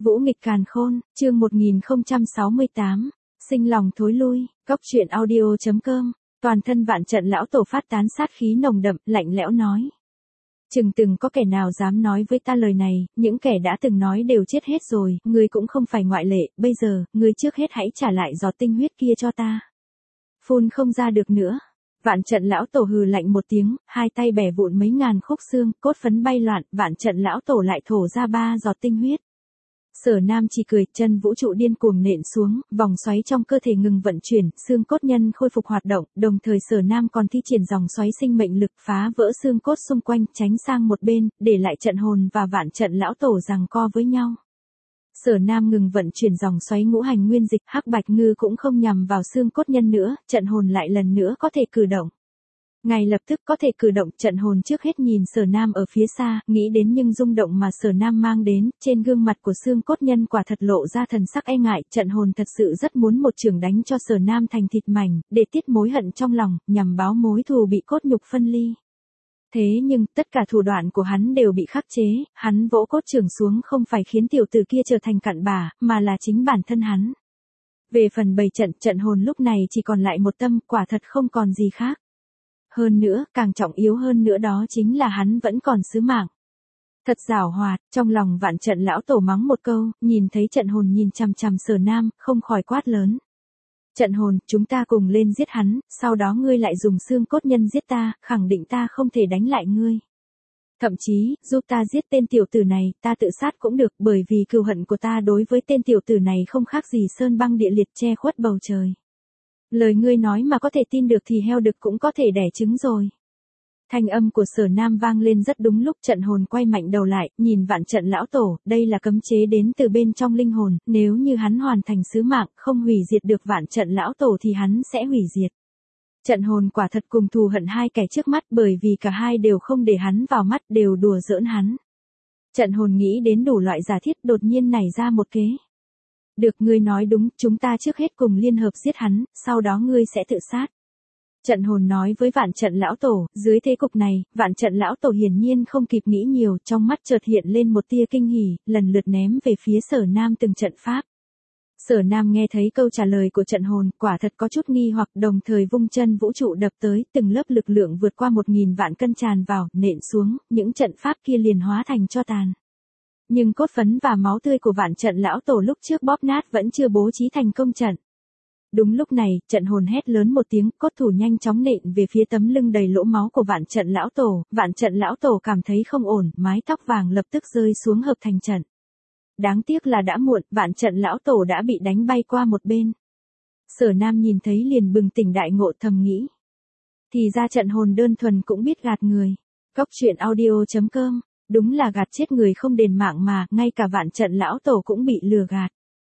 Vũ nghịch càn khôn, chương 1068, sinh lòng thối lui, Cóc truyện audio.com, toàn thân Vạn Trận lão tổ phát tán sát khí nồng đậm, lạnh lẽo nói. Chừng từng có kẻ nào dám nói với ta lời này, những kẻ đã từng nói đều chết hết rồi, ngươi cũng không phải ngoại lệ, bây giờ, ngươi trước hết hãy trả lại giọt tinh huyết kia cho ta. Phun không ra được nữa. Vạn Trận lão tổ hừ lạnh một tiếng, hai tay bẻ vụn mấy ngàn khúc xương, cốt phấn bay loạn, Vạn Trận lão tổ lại thổ ra 3 giọt tinh huyết. Sở Nam chỉ cười, chân vũ trụ điên cuồng nện xuống, vòng xoáy trong cơ thể ngừng vận chuyển, xương cốt nhân khôi phục hoạt động, đồng thời Sở Nam còn thi triển dòng xoáy sinh mệnh lực phá vỡ xương cốt xung quanh, tránh sang một bên, để lại trận hồn và Vạn Trận lão tổ giằng co với nhau. Sở Nam ngừng vận chuyển dòng xoáy ngũ hành nguyên dịch, Hắc Bạch Ngư cũng không nhằm vào xương cốt nhân nữa, trận hồn lại lần nữa có thể cử động. Ngay lập tức có thể cử động, trận hồn trước hết nhìn Sở Nam ở phía xa, nghĩ đến nhưng rung động mà Sở Nam mang đến, trên gương mặt của xương cốt nhân quả thật lộ ra thần sắc e ngại, trận hồn thật sự rất muốn một chưởng đánh cho Sở Nam thành thịt mảnh, để tiết mối hận trong lòng, nhằm báo mối thù bị cốt nhục phân ly. Thế nhưng, tất cả thủ đoạn của hắn đều bị khắc chế, hắn vỗ cốt chưởng xuống không phải khiến tiểu tử kia trở thành cặn bã, mà là chính bản thân hắn. Về phần bày trận, trận hồn lúc này chỉ còn lại một tâm, quả thật không còn gì khác. Hơn nữa, càng trọng yếu hơn nữa đó chính là hắn vẫn còn sứ mạng. Thật giảo hoạt, trong lòng Vạn Trận lão tổ mắng một câu, nhìn thấy trận hồn nhìn chằm chằm Sở Nam, không khỏi quát lớn. Trận hồn, chúng ta cùng lên giết hắn, sau đó ngươi lại dùng xương cốt nhân giết ta, khẳng định ta không thể đánh lại ngươi. Thậm chí, giúp ta giết tên tiểu tử này, ta tự sát cũng được, bởi vì cừu hận của ta đối với tên tiểu tử này không khác gì sơn băng địa liệt che khuất bầu trời. Lời ngươi nói mà có thể tin được thì heo đực cũng có thể đẻ trứng rồi. Thanh âm của Sở Nam vang lên rất đúng lúc, trận hồn quay mạnh đầu lại, nhìn Vạn Trận lão tổ, đây là cấm chế đến từ bên trong linh hồn, nếu như hắn hoàn thành sứ mạng, không hủy diệt được Vạn Trận lão tổ thì hắn sẽ hủy diệt. Trận hồn quả thật cùng thù hận hai kẻ trước mắt, bởi vì cả hai đều không để hắn vào mắt, đều đùa giỡn hắn. Trận hồn nghĩ đến đủ loại giả thiết, đột nhiên nảy ra một kế. Được, ngươi nói đúng, chúng ta trước hết cùng liên hợp giết hắn, sau đó ngươi sẽ tự sát. Trận hồn nói với Vạn Trận lão tổ, dưới thế cục này, Vạn Trận lão tổ hiển nhiên không kịp nghĩ nhiều, trong mắt chợt hiện lên một tia kinh hỉ, lần lượt ném về phía Sở Nam từng trận pháp. Sở Nam nghe thấy câu trả lời của trận hồn, quả thật có chút nghi hoặc, đồng thời vung chân vũ trụ đập tới, từng lớp lực lượng vượt qua 1000 vạn cân tràn vào, nện xuống, những trận pháp kia liền hóa thành tro tàn. Nhưng cốt phấn và máu tươi của Vạn Trận lão tổ lúc trước bóp nát vẫn chưa bố trí thành công trận. Đúng lúc này, trận hồn hét lớn một tiếng, cốt thủ nhanh chóng nện về phía tấm lưng đầy lỗ máu của Vạn Trận lão tổ, Vạn Trận lão tổ cảm thấy không ổn, mái tóc vàng lập tức rơi xuống hợp thành trận. Đáng tiếc là đã muộn, Vạn Trận lão tổ đã bị đánh bay qua một bên. Sở Nam nhìn thấy liền bừng tỉnh đại ngộ, thầm nghĩ. Thì ra trận hồn đơn thuần cũng biết gạt người. Cóc truyện audio.com, đúng là gạt chết người không đền mạng mà, ngay cả Vạn Trận lão tổ cũng bị lừa gạt.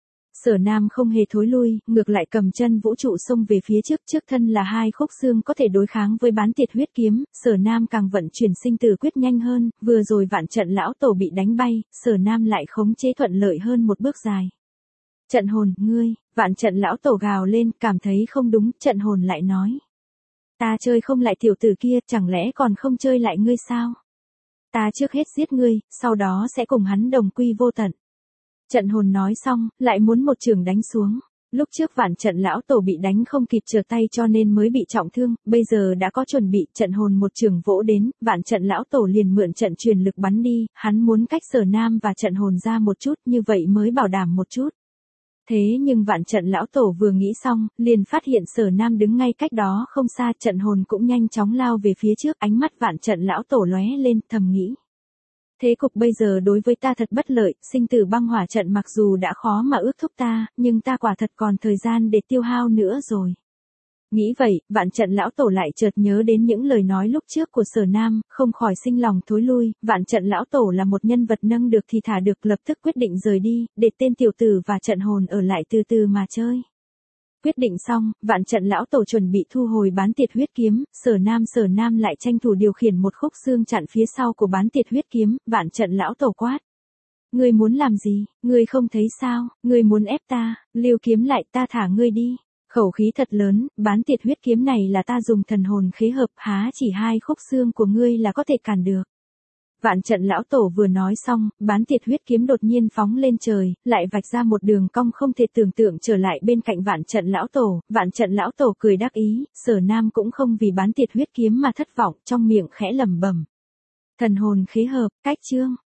Sở Nam không hề thối lui, ngược lại cầm chân vũ trụ xông về phía trước, trước thân là 2 khúc xương có thể đối kháng với bán tiệt huyết kiếm, Sở Nam càng vận chuyển sinh tử quyết nhanh hơn, vừa rồi Vạn Trận lão tổ bị đánh bay, Sở Nam lại khống chế thuận lợi hơn một bước dài. Trận hồn, ngươi, Vạn Trận lão tổ gào lên, cảm thấy không đúng, trận hồn lại nói. Ta chơi không lại tiểu tử kia, chẳng lẽ còn không chơi lại ngươi sao? Ta trước hết giết ngươi, sau đó sẽ cùng hắn đồng quy vô tận. Trận hồn nói xong, lại muốn một chưởng đánh xuống. Lúc trước Vạn Trận lão tổ bị đánh không kịp trở tay cho nên mới bị trọng thương, bây giờ đã có chuẩn bị, trận hồn một chưởng vỗ đến, Vạn Trận lão tổ liền mượn trận truyền lực bắn đi, hắn muốn cách Sở Nam và trận hồn ra một chút, như vậy mới bảo đảm một chút. Thế nhưng Vạn Trận lão tổ vừa nghĩ xong, liền phát hiện Sở Nam đứng ngay cách đó không xa, trận hồn cũng nhanh chóng lao về phía trước, ánh mắt Vạn Trận lão tổ lóe lên, thầm nghĩ. Thế cục bây giờ đối với ta thật bất lợi, sinh tử băng hỏa trận mặc dù đã khó mà ước thúc ta, nhưng ta quả thật còn thời gian để tiêu hao nữa rồi. Nghĩ vậy, Vạn Trận lão tổ lại chợt nhớ đến những lời nói lúc trước của Sở Nam, không khỏi sinh lòng thối lui, Vạn Trận lão tổ là một nhân vật nâng được thì thả được, lập tức quyết định rời đi, để tên tiểu tử và trận hồn ở lại từ từ mà chơi. Quyết định xong, Vạn Trận lão tổ chuẩn bị thu hồi bán tiệt huyết kiếm, Sở Nam lại tranh thủ điều khiển một khúc xương chặn phía sau của bán tiệt huyết kiếm, Vạn Trận lão tổ quát. Ngươi muốn làm gì, ngươi không thấy sao, ngươi muốn ép ta, lưu kiếm lại, ta thả ngươi đi. Khẩu khí thật lớn, bán tiệt huyết kiếm này là ta dùng thần hồn khế hợp, há chỉ 2 khúc xương của ngươi là có thể cản được. Vạn trận lão tổ vừa nói xong, bán tiệt huyết kiếm đột nhiên phóng lên trời, lại vạch ra một đường cong không thể tưởng tượng trở lại bên cạnh vạn trận lão tổ cười đắc ý, Sở Nam cũng không vì bán tiệt huyết kiếm mà thất vọng, trong miệng khẽ lẩm bẩm. Thần hồn khế hợp, cách chương.